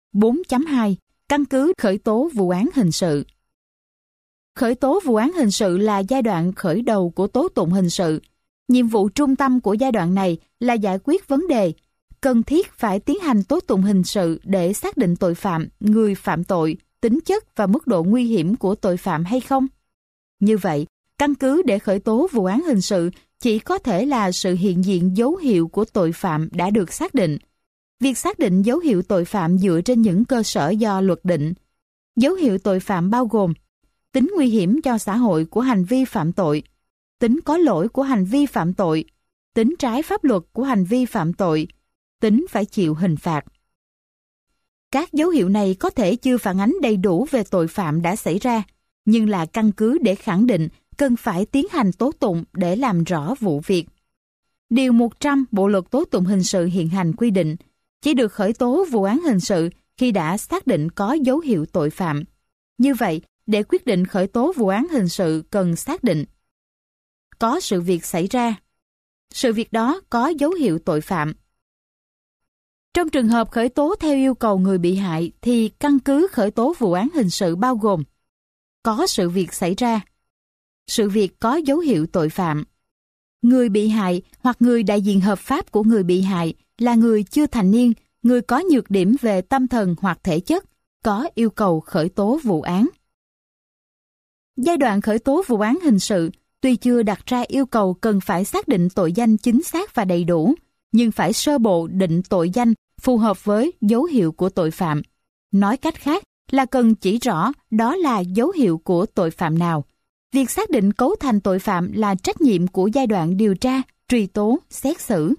4.2 Căn cứ khởi tố vụ án hình sự. Khởi tố vụ án hình sự là giai đoạn khởi đầu của tố tụng hình sự. Nhiệm vụ trung tâm của giai đoạn này là giải quyết vấn đề cần thiết phải tiến hành tố tụng hình sự để xác định tội phạm, người phạm tội, tính chất và mức độ nguy hiểm của tội phạm hay không. Như vậy, căn cứ để khởi tố vụ án hình sự chỉ có thể là sự hiện diện dấu hiệu của tội phạm đã được xác định. Việc xác định dấu hiệu tội phạm dựa trên những cơ sở do luật định. Dấu hiệu tội phạm bao gồm tính nguy hiểm cho xã hội của hành vi phạm tội, tính có lỗi của hành vi phạm tội, tính trái pháp luật của hành vi phạm tội, tính phải chịu hình phạt. Các dấu hiệu này có thể chưa phản ánh đầy đủ về tội phạm đã xảy ra, nhưng là căn cứ để khẳng định cần phải tiến hành tố tụng để làm rõ vụ việc. Điều 100 Bộ luật tố tụng hình sự hiện hành quy định, chỉ được khởi tố vụ án hình sự khi đã xác định có dấu hiệu tội phạm. Như vậy, để quyết định khởi tố vụ án hình sự cần xác định có sự việc xảy ra, sự việc đó có dấu hiệu tội phạm. Trong trường hợp khởi tố theo yêu cầu người bị hại thì căn cứ khởi tố vụ án hình sự bao gồm có sự việc xảy ra, sự việc có dấu hiệu tội phạm. Người bị hại hoặc người đại diện hợp pháp của người bị hại là người chưa thành niên, người có nhược điểm về tâm thần hoặc thể chất, có yêu cầu khởi tố vụ án. Giai đoạn khởi tố vụ án hình sự tuy chưa đặt ra yêu cầu cần phải xác định tội danh chính xác và đầy đủ, nhưng phải sơ bộ định tội danh phù hợp với dấu hiệu của tội phạm. Nói cách khác là cần chỉ rõ đó là dấu hiệu của tội phạm nào. Việc xác định cấu thành tội phạm là trách nhiệm của giai đoạn điều tra, truy tố, xét xử.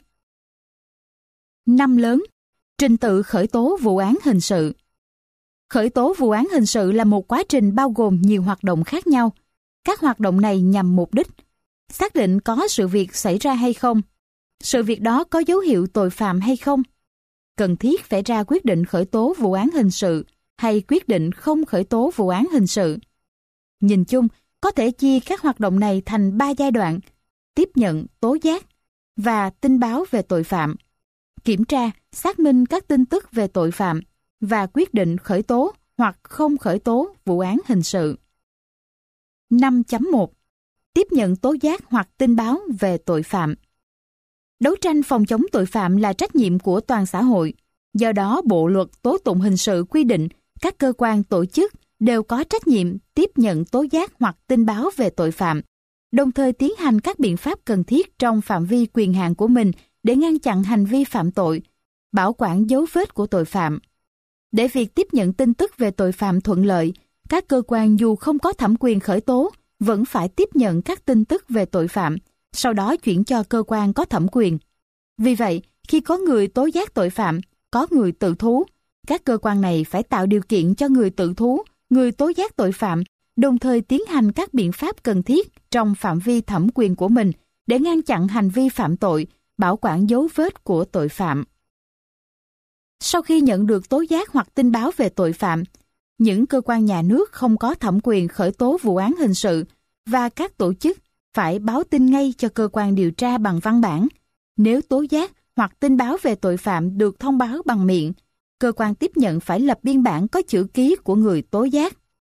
5 lớn. Trình tự khởi tố vụ án hình sự. Khởi tố vụ án hình sự là một quá trình bao gồm nhiều hoạt động khác nhau. Các hoạt động này nhằm mục đích xác định có sự việc xảy ra hay không, sự việc đó có dấu hiệu tội phạm hay không, cần thiết phải ra quyết định khởi tố vụ án hình sự hay quyết định không khởi tố vụ án hình sự. Nhìn chung, có thể chia các hoạt động này thành 3 giai đoạn: tiếp nhận, tố giác và tin báo về tội phạm, kiểm tra, xác minh các tin tức về tội phạm và quyết định khởi tố hoặc không khởi tố vụ án hình sự. 5.1 Tiếp nhận tố giác hoặc tin báo về tội phạm. Đấu tranh phòng chống tội phạm là trách nhiệm của toàn xã hội. Do đó, Bộ luật tố tụng hình sự quy định các cơ quan tổ chức đều có trách nhiệm tiếp nhận tố giác hoặc tin báo về tội phạm, đồng thời tiến hành các biện pháp cần thiết trong phạm vi quyền hạn của mình để ngăn chặn hành vi phạm tội, bảo quản dấu vết của tội phạm. Để việc tiếp nhận tin tức về tội phạm thuận lợi, các cơ quan dù không có thẩm quyền khởi tố, vẫn phải tiếp nhận các tin tức về tội phạm, sau đó chuyển cho cơ quan có thẩm quyền. Vì vậy, khi có người tố giác tội phạm, có người tự thú, các cơ quan này phải tạo điều kiện cho người tự thú, người tố giác tội phạm, đồng thời tiến hành các biện pháp cần thiết trong phạm vi thẩm quyền của mình để ngăn chặn hành vi phạm tội, bảo quản dấu vết của tội phạm. Sau khi nhận được tố giác hoặc tin báo về tội phạm, những cơ quan nhà nước không có thẩm quyền khởi tố vụ án hình sự và các tổ chức phải báo tin ngay cho cơ quan điều tra bằng văn bản. Nếu tố giác hoặc tin báo về tội phạm được thông báo bằng miệng, cơ quan tiếp nhận phải lập biên bản có chữ ký của người tố giác.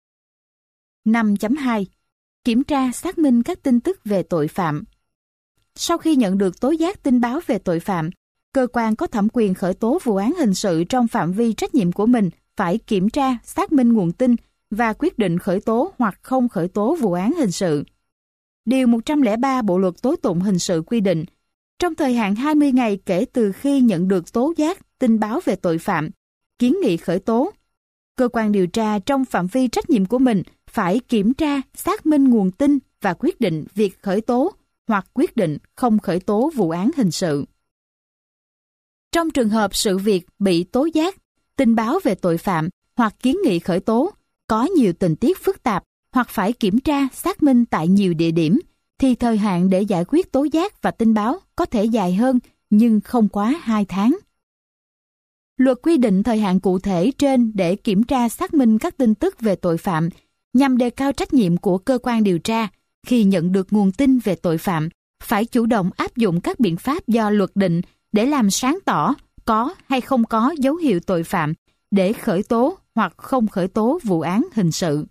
5.2 Kiểm tra xác minh các tin tức về tội phạm. Sau khi nhận được tố giác tin báo về tội phạm, cơ quan có thẩm quyền khởi tố vụ án hình sự trong phạm vi trách nhiệm của mình phải kiểm tra, xác minh nguồn tin và quyết định khởi tố hoặc không khởi tố vụ án hình sự. Điều 103 Bộ luật tố tụng hình sự quy định, trong thời hạn 20 ngày kể từ khi nhận được tố giác, tin báo về tội phạm, kiến nghị khởi tố, cơ quan điều tra trong phạm vi trách nhiệm của mình phải kiểm tra, xác minh nguồn tin và quyết định việc khởi tố hoặc quyết định không khởi tố vụ án hình sự. Trong trường hợp sự việc bị tố giác, tin báo về tội phạm hoặc kiến nghị khởi tố có nhiều tình tiết phức tạp hoặc phải kiểm tra, xác minh tại nhiều địa điểm, thì thời hạn để giải quyết tố giác và tin báo có thể dài hơn nhưng không quá 2 tháng. Luật quy định thời hạn cụ thể trên để kiểm tra xác minh các tin tức về tội phạm nhằm đề cao trách nhiệm của cơ quan điều tra khi nhận được nguồn tin về tội phạm, phải chủ động áp dụng các biện pháp do luật định để làm sáng tỏ có hay không có dấu hiệu tội phạm để khởi tố hoặc không khởi tố vụ án hình sự.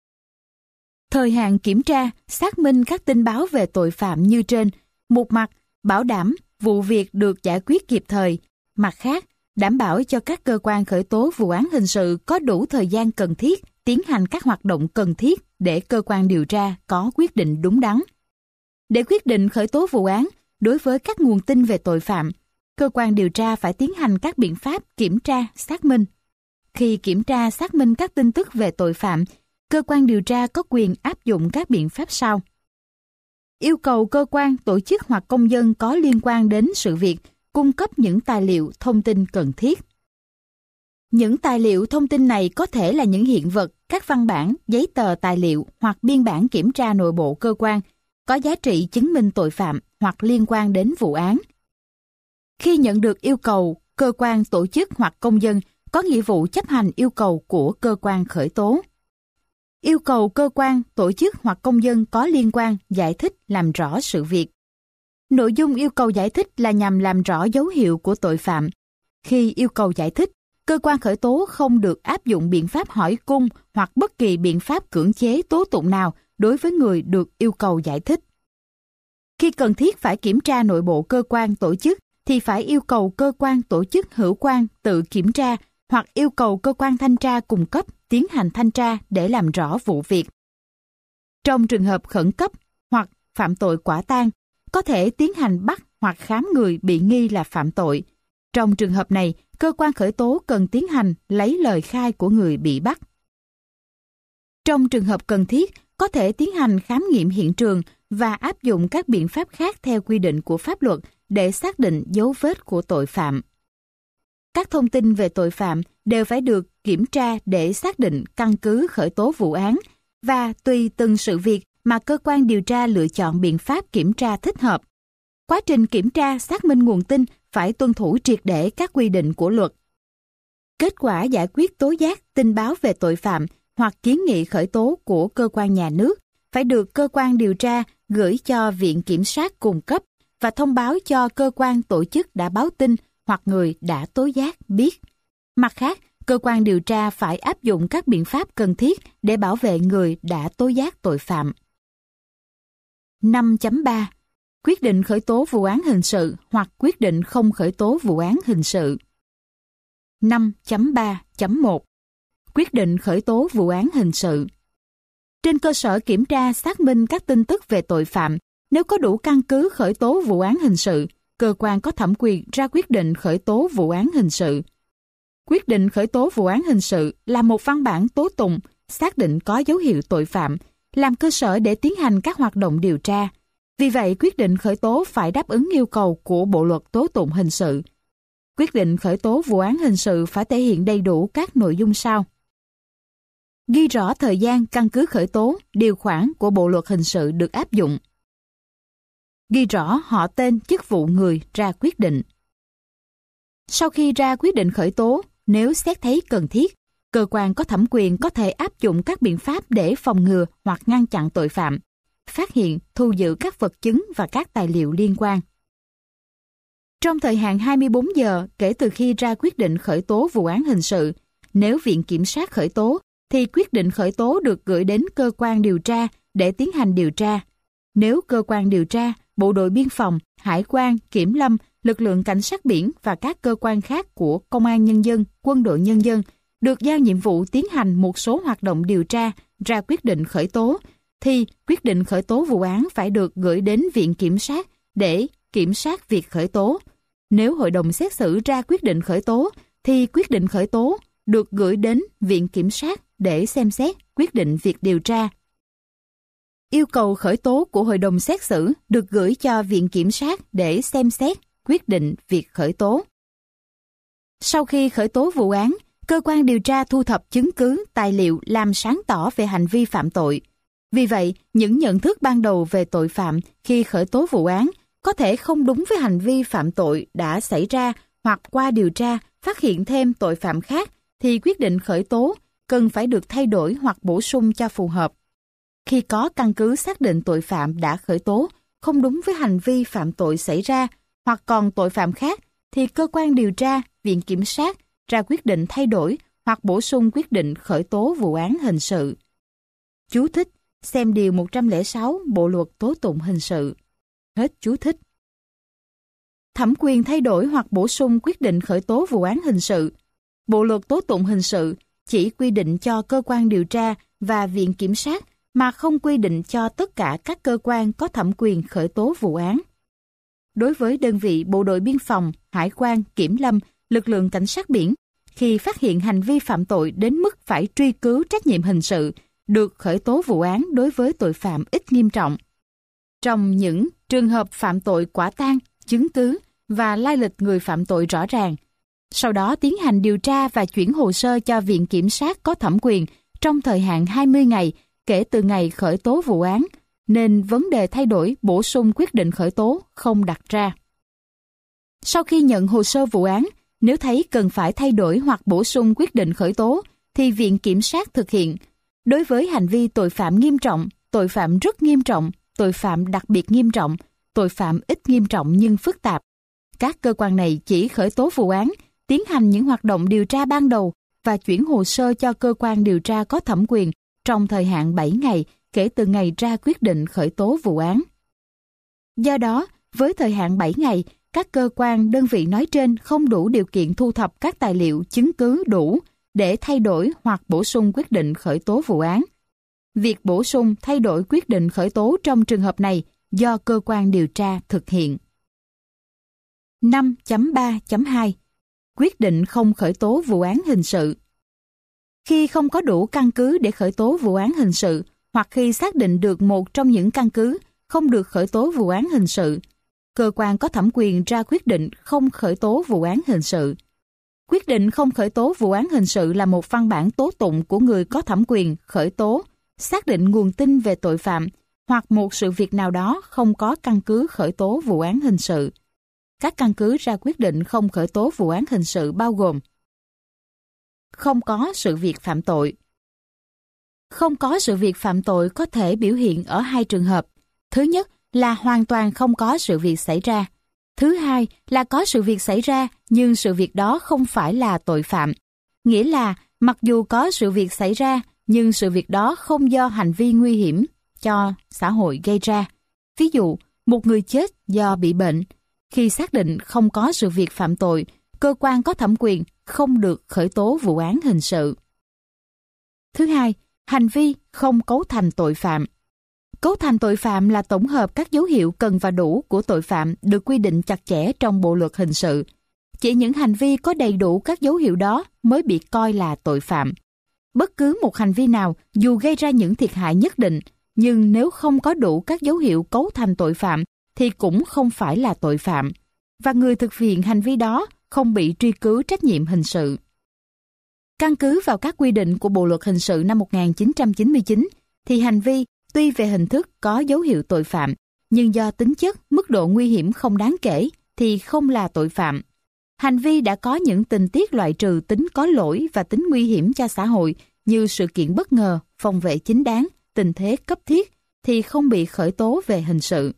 Thời hạn kiểm tra, xác minh các tin báo về tội phạm như trên, một mặt bảo đảm vụ việc được giải quyết kịp thời, mặt khác đảm bảo cho các cơ quan khởi tố vụ án hình sự có đủ thời gian cần thiết tiến hành các hoạt động cần thiết để cơ quan điều tra có quyết định đúng đắn. Để quyết định khởi tố vụ án, đối với các nguồn tin về tội phạm, cơ quan điều tra phải tiến hành các biện pháp kiểm tra, xác minh. Khi kiểm tra, xác minh các tin tức về tội phạm, cơ quan điều tra có quyền áp dụng các biện pháp sau. Yêu cầu cơ quan, tổ chức hoặc công dân có liên quan đến sự việc cung cấp những tài liệu, thông tin cần thiết. Những tài liệu, thông tin này có thể là những hiện vật, các văn bản, giấy tờ tài liệu hoặc biên bản kiểm tra nội bộ cơ quan, có giá trị chứng minh tội phạm hoặc liên quan đến vụ án. Khi nhận được yêu cầu, cơ quan, tổ chức hoặc công dân có nghĩa vụ chấp hành yêu cầu của cơ quan khởi tố. Yêu cầu cơ quan, tổ chức hoặc công dân có liên quan giải thích làm rõ sự việc. Nội dung yêu cầu giải thích là nhằm làm rõ dấu hiệu của tội phạm. Khi yêu cầu giải thích, cơ quan khởi tố không được áp dụng biện pháp hỏi cung hoặc bất kỳ biện pháp cưỡng chế tố tụng nào đối với người được yêu cầu giải thích. Khi cần thiết phải kiểm tra nội bộ cơ quan tổ chức thì phải yêu cầu cơ quan tổ chức hữu quan tự kiểm tra hoặc yêu cầu cơ quan thanh tra cung cấp tiến hành thanh tra để làm rõ vụ việc. Trong trường hợp khẩn cấp hoặc phạm tội quả tang, có thể tiến hành bắt hoặc khám người bị nghi là phạm tội. Trong trường hợp này, cơ quan khởi tố cần tiến hành lấy lời khai của người bị bắt. Trong trường hợp cần thiết, có thể tiến hành khám nghiệm hiện trường và áp dụng các biện pháp khác theo quy định của pháp luật để xác định dấu vết của tội phạm. Các thông tin về tội phạm đều phải được kiểm tra để xác định căn cứ khởi tố vụ án và tùy từng sự việc mà cơ quan điều tra lựa chọn biện pháp kiểm tra thích hợp. Quá trình kiểm tra xác minh nguồn tin phải tuân thủ triệt để các quy định của luật. Kết quả giải quyết tố giác, tin báo về tội phạm hoặc kiến nghị khởi tố của cơ quan nhà nước phải được cơ quan điều tra gửi cho Viện Kiểm sát cung cấp và thông báo cho cơ quan tổ chức đã báo tin hoặc người đã tố giác biết. Mặt khác, cơ quan điều tra phải áp dụng các biện pháp cần thiết để bảo vệ người đã tố giác tội phạm. 5.3. Quyết định khởi tố vụ án hình sự hoặc quyết định không khởi tố vụ án hình sự. 5.3.1. Quyết định khởi tố vụ án hình sự. Trên cơ sở kiểm tra xác minh các tin tức về tội phạm, nếu có đủ căn cứ khởi tố vụ án hình sự, cơ quan có thẩm quyền ra quyết định khởi tố vụ án hình sự. Quyết định khởi tố vụ án hình sự là một văn bản tố tụng xác định có dấu hiệu tội phạm, làm cơ sở để tiến hành các hoạt động điều tra. Vì vậy, quyết định khởi tố phải đáp ứng yêu cầu của Bộ luật tố tụng hình sự. Quyết định khởi tố vụ án hình sự phải thể hiện đầy đủ các nội dung sau. Ghi rõ thời gian căn cứ khởi tố, điều khoản của Bộ luật hình sự được áp dụng. Ghi rõ họ tên, chức vụ người ra quyết định. Sau khi ra quyết định khởi tố, nếu xét thấy cần thiết, cơ quan có thẩm quyền có thể áp dụng các biện pháp để phòng ngừa hoặc ngăn chặn tội phạm, phát hiện, thu giữ các vật chứng và các tài liệu liên quan. Trong thời hạn 24 giờ kể từ khi ra quyết định khởi tố vụ án hình sự, nếu Viện Kiểm sát khởi tố, thì quyết định khởi tố được gửi đến cơ quan điều tra để tiến hành điều tra. Nếu cơ quan điều tra, Bộ đội Biên phòng, Hải quan, Kiểm lâm, lực lượng cảnh sát biển và các cơ quan khác của Công an Nhân dân, Quân đội Nhân dân được giao nhiệm vụ tiến hành một số hoạt động điều tra, ra quyết định khởi tố, thì quyết định khởi tố vụ án phải được gửi đến Viện Kiểm sát để kiểm sát việc khởi tố. Nếu Hội đồng xét xử ra quyết định khởi tố, thì quyết định khởi tố được gửi đến Viện Kiểm sát để xem xét quyết định việc điều tra. Yêu cầu khởi tố của Hội đồng xét xử được gửi cho Viện Kiểm sát để xem xét quyết định việc khởi tố. Sau khi khởi tố vụ án, cơ quan điều tra thu thập chứng cứ, tài liệu làm sáng tỏ về hành vi phạm tội. Vì vậy, những nhận thức ban đầu về tội phạm khi khởi tố vụ án có thể không đúng với hành vi phạm tội đã xảy ra, hoặc qua điều tra phát hiện thêm tội phạm khác thì quyết định khởi tố cần phải được thay đổi hoặc bổ sung cho phù hợp. Khi có căn cứ xác định tội phạm đã khởi tố không đúng với hành vi phạm tội xảy ra hoặc còn tội phạm khác, thì cơ quan điều tra, Viện Kiểm sát ra quyết định thay đổi hoặc bổ sung quyết định khởi tố vụ án hình sự. Chú thích: xem điều 106 Bộ luật tố tụng hình sự. Hết chú thích. Thẩm quyền thay đổi hoặc bổ sung quyết định khởi tố vụ án hình sự. Bộ luật tố tụng hình sự chỉ quy định cho cơ quan điều tra và viện kiểm sát mà không quy định cho tất cả các cơ quan có thẩm quyền khởi tố vụ án. Đối với đơn vị bộ đội biên phòng, hải quan, kiểm lâm, lực lượng cảnh sát biển, khi phát hiện hành vi phạm tội đến mức phải truy cứu trách nhiệm hình sự, được khởi tố vụ án đối với tội phạm ít nghiêm trọng. Trong những trường hợp phạm tội quả tang, chứng cứ và lai lịch người phạm tội rõ ràng, sau đó tiến hành điều tra và chuyển hồ sơ cho viện kiểm sát có thẩm quyền trong thời hạn 20 ngày kể từ ngày khởi tố vụ án, nên vấn đề thay đổi bổ sung quyết định khởi tố không đặt ra. Sau khi nhận hồ sơ vụ án, nếu thấy cần phải thay đổi hoặc bổ sung quyết định khởi tố, thì viện kiểm sát thực hiện. Đối với hành vi tội phạm nghiêm trọng, tội phạm rất nghiêm trọng, tội phạm đặc biệt nghiêm trọng, tội phạm ít nghiêm trọng nhưng phức tạp, các cơ quan này chỉ khởi tố vụ án, tiến hành những hoạt động điều tra ban đầu và chuyển hồ sơ cho cơ quan điều tra có thẩm quyền trong thời hạn 7 ngày kể từ ngày ra quyết định khởi tố vụ án. Do đó, với thời hạn 7 ngày, các cơ quan đơn vị nói trên không đủ điều kiện thu thập các tài liệu chứng cứ đủ để thay đổi hoặc bổ sung quyết định khởi tố vụ án. Việc bổ sung thay đổi quyết định khởi tố trong trường hợp này do cơ quan điều tra thực hiện. 5.3.2 Quyết định không khởi tố vụ án hình sự. Khi không có đủ căn cứ để khởi tố vụ án hình sự, hoặc khi xác định được một trong những căn cứ không được khởi tố vụ án hình sự, cơ quan có thẩm quyền ra quyết định không khởi tố vụ án hình sự. Quyết định không khởi tố vụ án hình sự là một văn bản tố tụng của người có thẩm quyền khởi tố, xác định nguồn tin về tội phạm hoặc một sự việc nào đó không có căn cứ khởi tố vụ án hình sự. Các căn cứ ra quyết định không khởi tố vụ án hình sự bao gồm: không có sự việc phạm tội. Không có sự việc phạm tội có thể biểu hiện ở hai trường hợp. Thứ nhất là hoàn toàn không có sự việc xảy ra. Thứ hai là có sự việc xảy ra nhưng sự việc đó không phải là tội phạm. Nghĩa là mặc dù có sự việc xảy ra nhưng sự việc đó không do hành vi nguy hiểm cho xã hội gây ra. Ví dụ, một người chết do bị bệnh. Khi xác định không có sự việc phạm tội, cơ quan có thẩm quyền không được khởi tố vụ án hình sự. Thứ hai, hành vi không cấu thành tội phạm. Cấu thành tội phạm là tổng hợp các dấu hiệu cần và đủ của tội phạm được quy định chặt chẽ trong Bộ luật hình sự. Chỉ những hành vi có đầy đủ các dấu hiệu đó mới bị coi là tội phạm. Bất cứ một hành vi nào dù gây ra những thiệt hại nhất định, nhưng nếu không có đủ các dấu hiệu cấu thành tội phạm thì cũng không phải là tội phạm, và người thực hiện hành vi đó không bị truy cứu trách nhiệm hình sự. Căn cứ vào các quy định của Bộ luật hình sự năm 1999, thì hành vi tuy về hình thức có dấu hiệu tội phạm, nhưng do tính chất, mức độ nguy hiểm không đáng kể thì không là tội phạm. Hành vi đã có những tình tiết loại trừ tính có lỗi và tính nguy hiểm cho xã hội như sự kiện bất ngờ, phòng vệ chính đáng, tình thế cấp thiết thì không bị khởi tố về hình sự.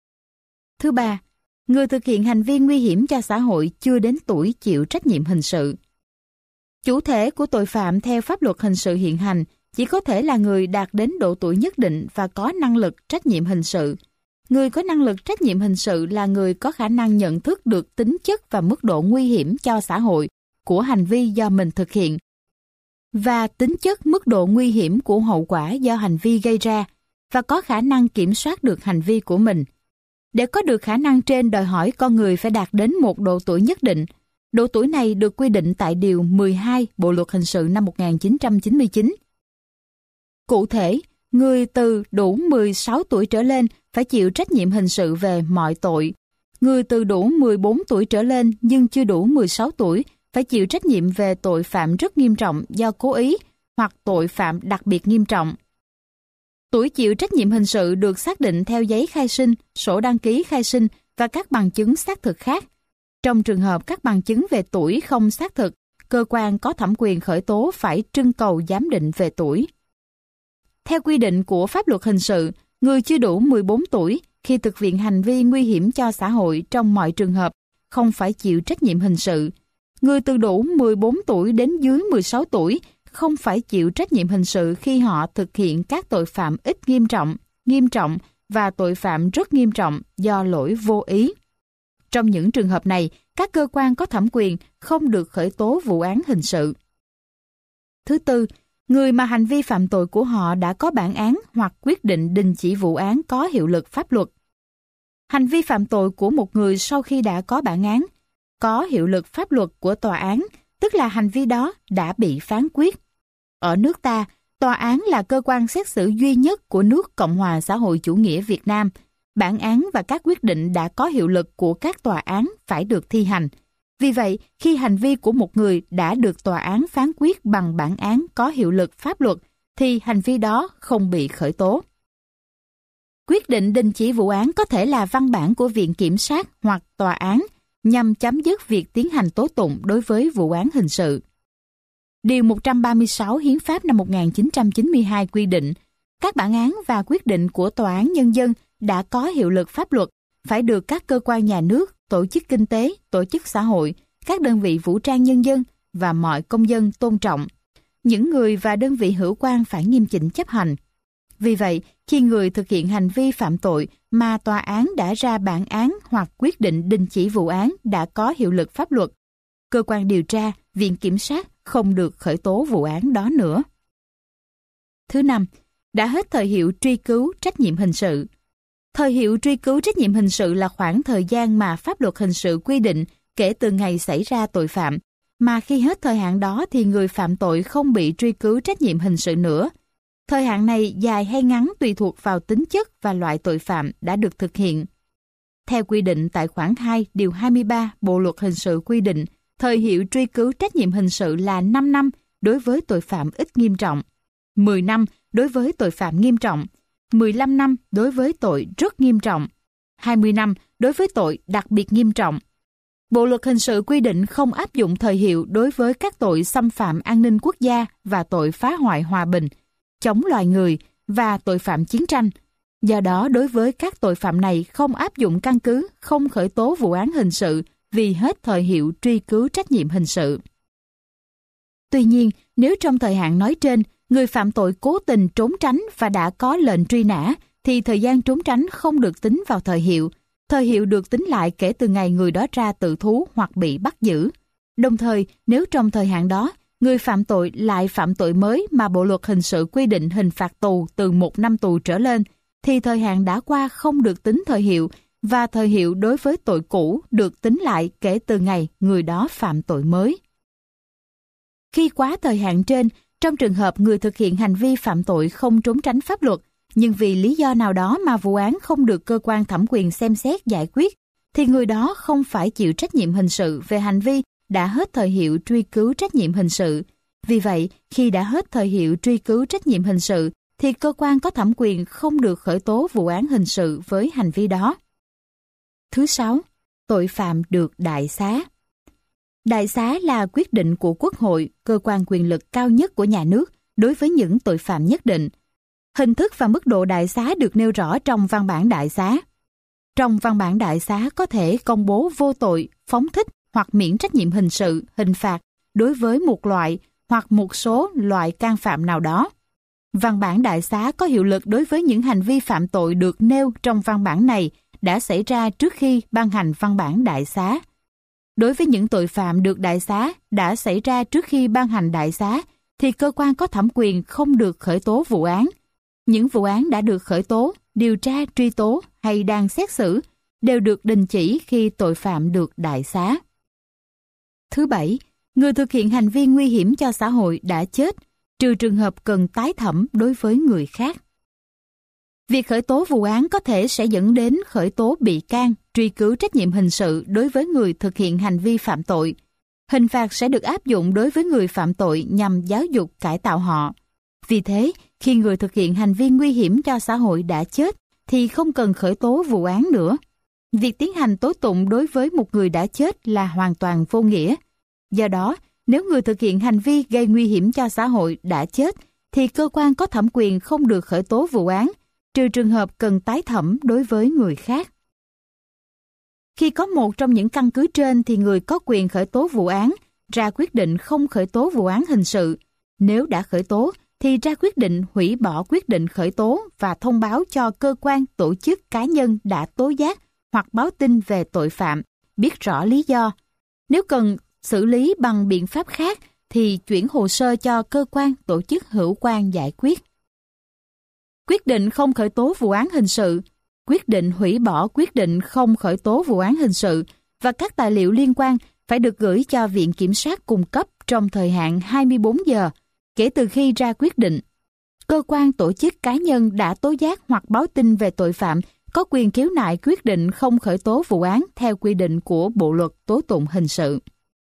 Thứ ba, người thực hiện hành vi nguy hiểm cho xã hội chưa đến tuổi chịu trách nhiệm hình sự. Chủ thể của tội phạm theo pháp luật hình sự hiện hành chỉ có thể là người đạt đến độ tuổi nhất định và có năng lực trách nhiệm hình sự. Người có năng lực trách nhiệm hình sự là người có khả năng nhận thức được tính chất và mức độ nguy hiểm cho xã hội của hành vi do mình thực hiện và tính chất mức độ nguy hiểm của hậu quả do hành vi gây ra, và có khả năng kiểm soát được hành vi của mình. Để có được khả năng trên đòi hỏi con người phải đạt đến một độ tuổi nhất định. Độ tuổi này được quy định tại Điều 12 Bộ luật hình sự năm 1999. Cụ thể, người từ đủ 16 tuổi trở lên phải chịu trách nhiệm hình sự về mọi tội. Người từ đủ 14 tuổi trở lên nhưng chưa đủ 16 tuổi phải chịu trách nhiệm về tội phạm rất nghiêm trọng do cố ý hoặc tội phạm đặc biệt nghiêm trọng. Tuổi chịu trách nhiệm hình sự được xác định theo giấy khai sinh, sổ đăng ký khai sinh và các bằng chứng xác thực khác. Trong trường hợp các bằng chứng về tuổi không xác thực, cơ quan có thẩm quyền khởi tố phải trưng cầu giám định về tuổi. Theo quy định của pháp luật hình sự, người chưa đủ 14 tuổi khi thực hiện hành vi nguy hiểm cho xã hội trong mọi trường hợp không phải chịu trách nhiệm hình sự. người từ đủ 14 tuổi đến dưới 16 tuổi không phải chịu trách nhiệm hình sự khi họ thực hiện các tội phạm ít nghiêm trọng và tội phạm rất nghiêm trọng do lỗi vô ý. Trong những trường hợp này, các cơ quan có thẩm quyền không được khởi tố vụ án hình sự. Thứ tư, người mà hành vi phạm tội của họ đã có bản án hoặc quyết định đình chỉ vụ án có hiệu lực pháp luật. Hành vi phạm tội của một người sau khi đã có bản án, có hiệu lực pháp luật của tòa án, tức là hành vi đó đã bị phán quyết. Ở nước ta, tòa án là cơ quan xét xử duy nhất của nước Cộng hòa xã hội chủ nghĩa Việt Nam. Bản án và các quyết định đã có hiệu lực của các tòa án phải được thi hành. Vì vậy, khi hành vi của một người đã được tòa án phán quyết bằng bản án có hiệu lực pháp luật, thì hành vi đó không bị khởi tố. Quyết định đình chỉ vụ án có thể là văn bản của Viện Kiểm sát hoặc tòa án nhằm chấm dứt việc tiến hành tố tụng đối với vụ án hình sự. Điều 136 Hiến pháp năm 1992 quy định, các bản án và quyết định của tòa án nhân dân đã có hiệu lực pháp luật phải được các cơ quan nhà nước, tổ chức kinh tế, tổ chức xã hội, các đơn vị vũ trang nhân dân và mọi công dân tôn trọng. Những người và đơn vị hữu quan phải nghiêm chỉnh chấp hành. Vì vậy, khi người thực hiện hành vi phạm tội mà tòa án đã ra bản án hoặc quyết định đình chỉ vụ án đã có hiệu lực pháp luật, cơ quan điều tra, viện kiểm sát không được khởi tố vụ án đó nữa. Thứ năm, đã hết thời hiệu truy cứu trách nhiệm hình sự. Thời hiệu truy cứu trách nhiệm hình sự là khoảng thời gian mà pháp luật hình sự quy định kể từ ngày xảy ra tội phạm, mà khi hết thời hạn đó thì người phạm tội không bị truy cứu trách nhiệm hình sự nữa. Thời hạn này dài hay ngắn tùy thuộc vào tính chất và loại tội phạm đã được thực hiện. Theo quy định tại khoản 2 điều 23 Bộ luật hình sự quy định, thời hiệu truy cứu trách nhiệm hình sự là 5 năm đối với tội phạm ít nghiêm trọng, 10 năm đối với tội phạm nghiêm trọng, 15 năm đối với tội rất nghiêm trọng, 20 năm đối với tội đặc biệt nghiêm trọng. Bộ luật hình sự quy định không áp dụng thời hiệu đối với các tội xâm phạm an ninh quốc gia và tội phá hoại hòa bình, chống loài người và tội phạm chiến tranh. Do đó, đối với các tội phạm này không áp dụng căn cứ không khởi tố vụ án hình sự vì hết thời hiệu truy cứu trách nhiệm hình sự. Tuy nhiên, nếu trong thời hạn nói trên, người phạm tội cố tình trốn tránh và đã có lệnh truy nã, thì thời gian trốn tránh không được tính vào thời hiệu. Thời hiệu được tính lại kể từ ngày người đó ra tự thú hoặc bị bắt giữ. Đồng thời, nếu trong thời hạn đó, người phạm tội lại phạm tội mới mà Bộ luật hình sự quy định hình phạt tù từ 1 năm tù trở lên, thì thời hạn đã qua không được tính thời hiệu, và thời hiệu đối với tội cũ được tính lại kể từ ngày người đó phạm tội mới. Khi quá thời hạn trên, trong trường hợp người thực hiện hành vi phạm tội không trốn tránh pháp luật, nhưng vì lý do nào đó mà vụ án không được cơ quan thẩm quyền xem xét giải quyết, thì người đó không phải chịu trách nhiệm hình sự về hành vi đã hết thời hiệu truy cứu trách nhiệm hình sự. Vì vậy, khi đã hết thời hiệu truy cứu trách nhiệm hình sự, thì cơ quan có thẩm quyền không được khởi tố vụ án hình sự với hành vi đó. Thứ sáu, tội phạm được đại xá. Đại xá là quyết định của Quốc hội, cơ quan quyền lực cao nhất của nhà nước, đối với những tội phạm nhất định. Hình thức và mức độ đại xá được nêu rõ trong văn bản đại xá. Trong văn bản đại xá có thể công bố vô tội, phóng thích hoặc miễn trách nhiệm hình sự, hình phạt đối với một loại hoặc một số loại can phạm nào đó. Văn bản đại xá có hiệu lực đối với những hành vi phạm tội được nêu trong văn bản này đã xảy ra trước khi ban hành văn bản đại xá. Đối với những tội phạm được đại xá đã xảy ra trước khi ban hành đại xá, thì cơ quan có thẩm quyền không được khởi tố vụ án. Những vụ án đã được khởi tố, điều tra, truy tố hay đang xét xử đều được đình chỉ khi tội phạm được đại xá. Thứ bảy, người thực hiện hành vi nguy hiểm cho xã hội đã chết, trừ trường hợp cần tái thẩm đối với người khác. Việc khởi tố vụ án có thể sẽ dẫn đến khởi tố bị can, truy cứu trách nhiệm hình sự đối với người thực hiện hành vi phạm tội. Hình phạt sẽ được áp dụng đối với người phạm tội nhằm giáo dục cải tạo họ. Vì thế, khi người thực hiện hành vi nguy hiểm cho xã hội đã chết, thì không cần khởi tố vụ án nữa. Việc tiến hành tố tụng đối với một người đã chết là hoàn toàn vô nghĩa. Do đó, nếu người thực hiện hành vi gây nguy hiểm cho xã hội đã chết, thì cơ quan có thẩm quyền không được khởi tố vụ án, trừ trường hợp cần tái thẩm đối với người khác. Khi có một trong những căn cứ trên thì người có quyền khởi tố vụ án ra quyết định không khởi tố vụ án hình sự. Nếu đã khởi tố, thì ra quyết định hủy bỏ quyết định khởi tố và thông báo cho cơ quan, tổ chức, cá nhân đã tố giác hoặc báo tin về tội phạm, biết rõ lý do. Nếu cần xử lý bằng biện pháp khác, thì chuyển hồ sơ cho cơ quan, tổ chức hữu quan giải quyết. Quyết định không khởi tố vụ án hình sự, quyết định hủy bỏ quyết định không khởi tố vụ án hình sự và các tài liệu liên quan phải được gửi cho Viện Kiểm sát cung cấp trong thời hạn 24 giờ kể từ khi ra quyết định. Cơ quan, tổ chức, cá nhân đã tố giác hoặc báo tin về tội phạm có quyền khiếu nại quyết định không khởi tố vụ án theo quy định của Bộ luật tố tụng hình sự.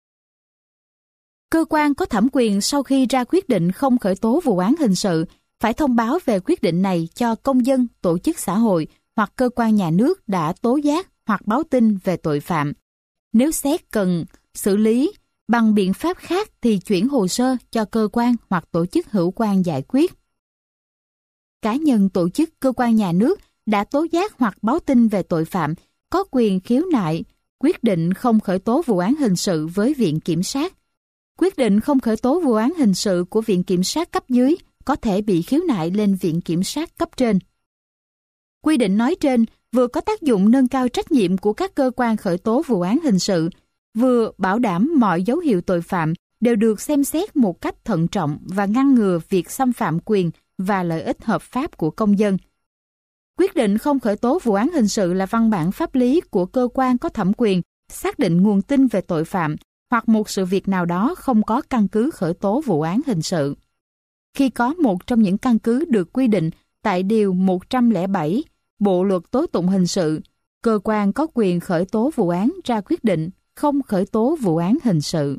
Cơ quan có thẩm quyền sau khi ra quyết định không khởi tố vụ án hình sự phải thông báo về quyết định này cho công dân, tổ chức xã hội hoặc cơ quan nhà nước đã tố giác hoặc báo tin về tội phạm. Nếu xét cần xử lý bằng biện pháp khác thì chuyển hồ sơ cho cơ quan hoặc tổ chức hữu quan giải quyết. Cá nhân, tổ chức, cơ quan nhà nước đã tố giác hoặc báo tin về tội phạm có quyền khiếu nại quyết định không khởi tố vụ án hình sự với Viện Kiểm sát. Quyết định không khởi tố vụ án hình sự của Viện Kiểm sát cấp dưới có thể bị khiếu nại lên Viện Kiểm sát cấp trên. Quy định nói trên vừa có tác dụng nâng cao trách nhiệm của các cơ quan khởi tố vụ án hình sự, vừa bảo đảm mọi dấu hiệu tội phạm đều được xem xét một cách thận trọng và ngăn ngừa việc xâm phạm quyền và lợi ích hợp pháp của công dân. Quyết định không khởi tố vụ án hình sự là văn bản pháp lý của cơ quan có thẩm quyền xác định nguồn tin về tội phạm hoặc một sự việc nào đó không có căn cứ khởi tố vụ án hình sự. Khi có một trong những căn cứ được quy định tại Điều 107 Bộ luật tố tụng hình sự, cơ quan có quyền khởi tố vụ án ra quyết định không khởi tố vụ án hình sự.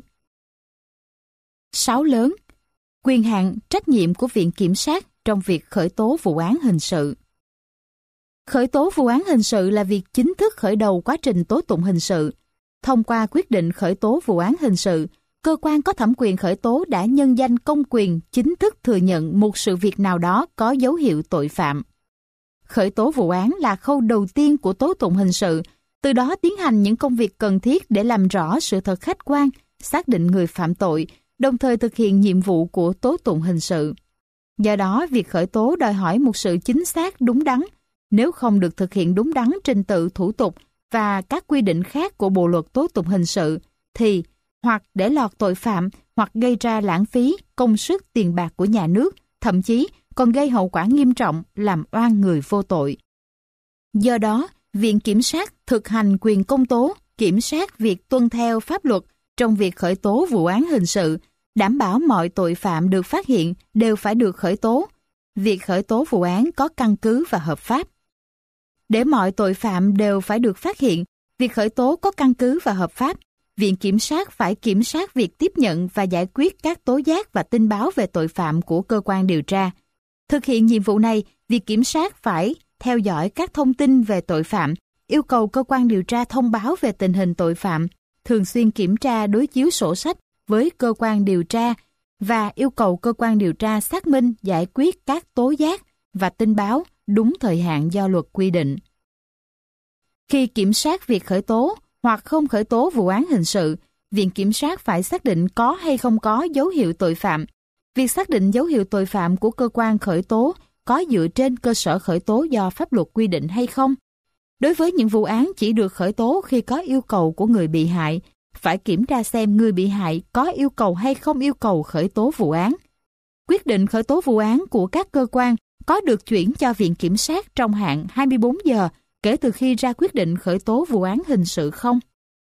6 lớn. Quyền hạn, trách nhiệm của Viện Kiểm sát trong việc khởi tố vụ án hình sự. Khởi tố vụ án hình sự là việc chính thức khởi đầu quá trình tố tụng hình sự. Thông qua quyết định khởi tố vụ án hình sự, cơ quan có thẩm quyền khởi tố đã nhân danh công quyền chính thức thừa nhận một sự việc nào đó có dấu hiệu tội phạm. Khởi tố vụ án là khâu đầu tiên của tố tụng hình sự, từ đó tiến hành những công việc cần thiết để làm rõ sự thật khách quan, xác định người phạm tội, đồng thời thực hiện nhiệm vụ của tố tụng hình sự. Do đó, việc khởi tố đòi hỏi một sự chính xác đúng đắn. Nếu không được thực hiện đúng đắn trình tự thủ tục và các quy định khác của Bộ luật tố tụng hình sự, thì hoặc để lọt tội phạm hoặc gây ra lãng phí, công sức, tiền bạc của nhà nước, thậm chí còn gây hậu quả nghiêm trọng, làm oan người vô tội. Do đó, Viện Kiểm sát thực hành quyền công tố, kiểm soát việc tuân theo pháp luật trong việc khởi tố vụ án hình sự, đảm bảo mọi tội phạm được phát hiện đều phải được khởi tố. Việc khởi tố vụ án có căn cứ và hợp pháp. Để mọi tội phạm đều phải được phát hiện, việc khởi tố có căn cứ và hợp pháp, Viện Kiểm sát phải kiểm soát việc tiếp nhận và giải quyết các tố giác và tin báo về tội phạm của cơ quan điều tra. Thực hiện nhiệm vụ này, Viện Kiểm sát phải theo dõi các thông tin về tội phạm, yêu cầu cơ quan điều tra thông báo về tình hình tội phạm, thường xuyên kiểm tra đối chiếu sổ sách với cơ quan điều tra và yêu cầu cơ quan điều tra xác minh giải quyết các tố giác và tin báo đúng thời hạn do luật quy định. Khi kiểm soát việc khởi tố hoặc không khởi tố vụ án hình sự, Viện Kiểm sát phải xác định có hay không có dấu hiệu tội phạm. Việc xác định dấu hiệu tội phạm của cơ quan khởi tố có dựa trên cơ sở khởi tố do pháp luật quy định hay không. Đối với những vụ án chỉ được khởi tố khi có yêu cầu của người bị hại, phải kiểm tra xem người bị hại có yêu cầu hay không yêu cầu khởi tố vụ án. Quyết định khởi tố vụ án của các cơ quan có được chuyển cho Viện Kiểm sát trong hạn 24 giờ kể từ khi ra quyết định khởi tố vụ án hình sự không?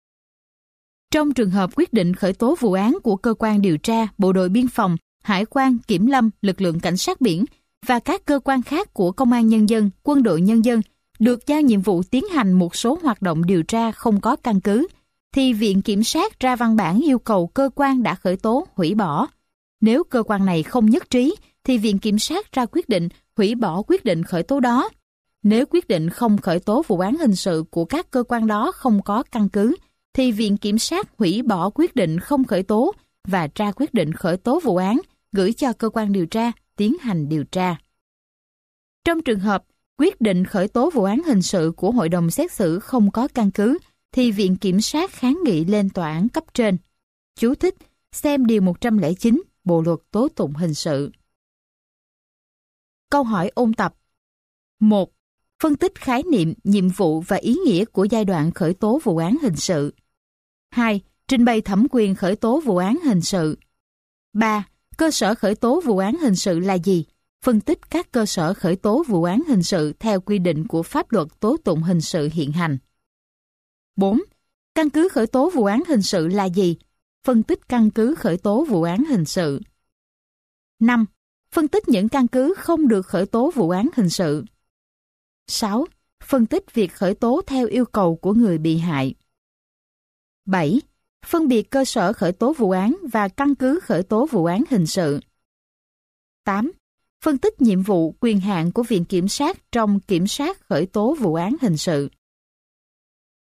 Trong trường hợp quyết định khởi tố vụ án của cơ quan điều tra, Bộ đội Biên phòng, Hải quan, Kiểm lâm, lực lượng cảnh sát biển và các cơ quan khác của Công an Nhân dân, Quân đội Nhân dân được giao nhiệm vụ tiến hành một số hoạt động điều tra không có căn cứ, thì Viện Kiểm sát ra văn bản yêu cầu cơ quan đã khởi tố hủy bỏ. Nếu cơ quan này không nhất trí, thì Viện Kiểm sát ra quyết định hủy bỏ quyết định khởi tố đó. Nếu quyết định không khởi tố vụ án hình sự của các cơ quan đó không có căn cứ, thì Viện Kiểm sát hủy bỏ quyết định không khởi tố và ra quyết định khởi tố vụ án, gửi cho cơ quan điều tra tiến hành điều tra. Trong trường hợp quyết định khởi tố vụ án hình sự của hội đồng xét xử không có căn cứ, thì Viện Kiểm sát kháng nghị lên tòa án cấp trên. Chú thích: xem Điều 109 Bộ Luật Tố Tụng Hình sự. Câu hỏi ôn tập. 1. Phân tích khái niệm, nhiệm vụ và ý nghĩa của giai đoạn khởi tố vụ án hình sự. 2. Trình bày thẩm quyền khởi tố vụ án hình sự. 3. Cơ sở khởi tố vụ án hình sự là gì? Phân tích các cơ sở khởi tố vụ án hình sự theo quy định của pháp luật tố tụng hình sự hiện hành. 4. Căn cứ khởi tố vụ án hình sự là gì? Phân tích căn cứ khởi tố vụ án hình sự. 5. Phân tích những căn cứ không được khởi tố vụ án hình sự. 6. Phân tích việc khởi tố theo yêu cầu của người bị hại. 7. Phân biệt cơ sở khởi tố vụ án và căn cứ khởi tố vụ án hình sự. 8. Phân tích nhiệm vụ, quyền hạn của Viện Kiểm sát trong kiểm soát khởi tố vụ án hình sự.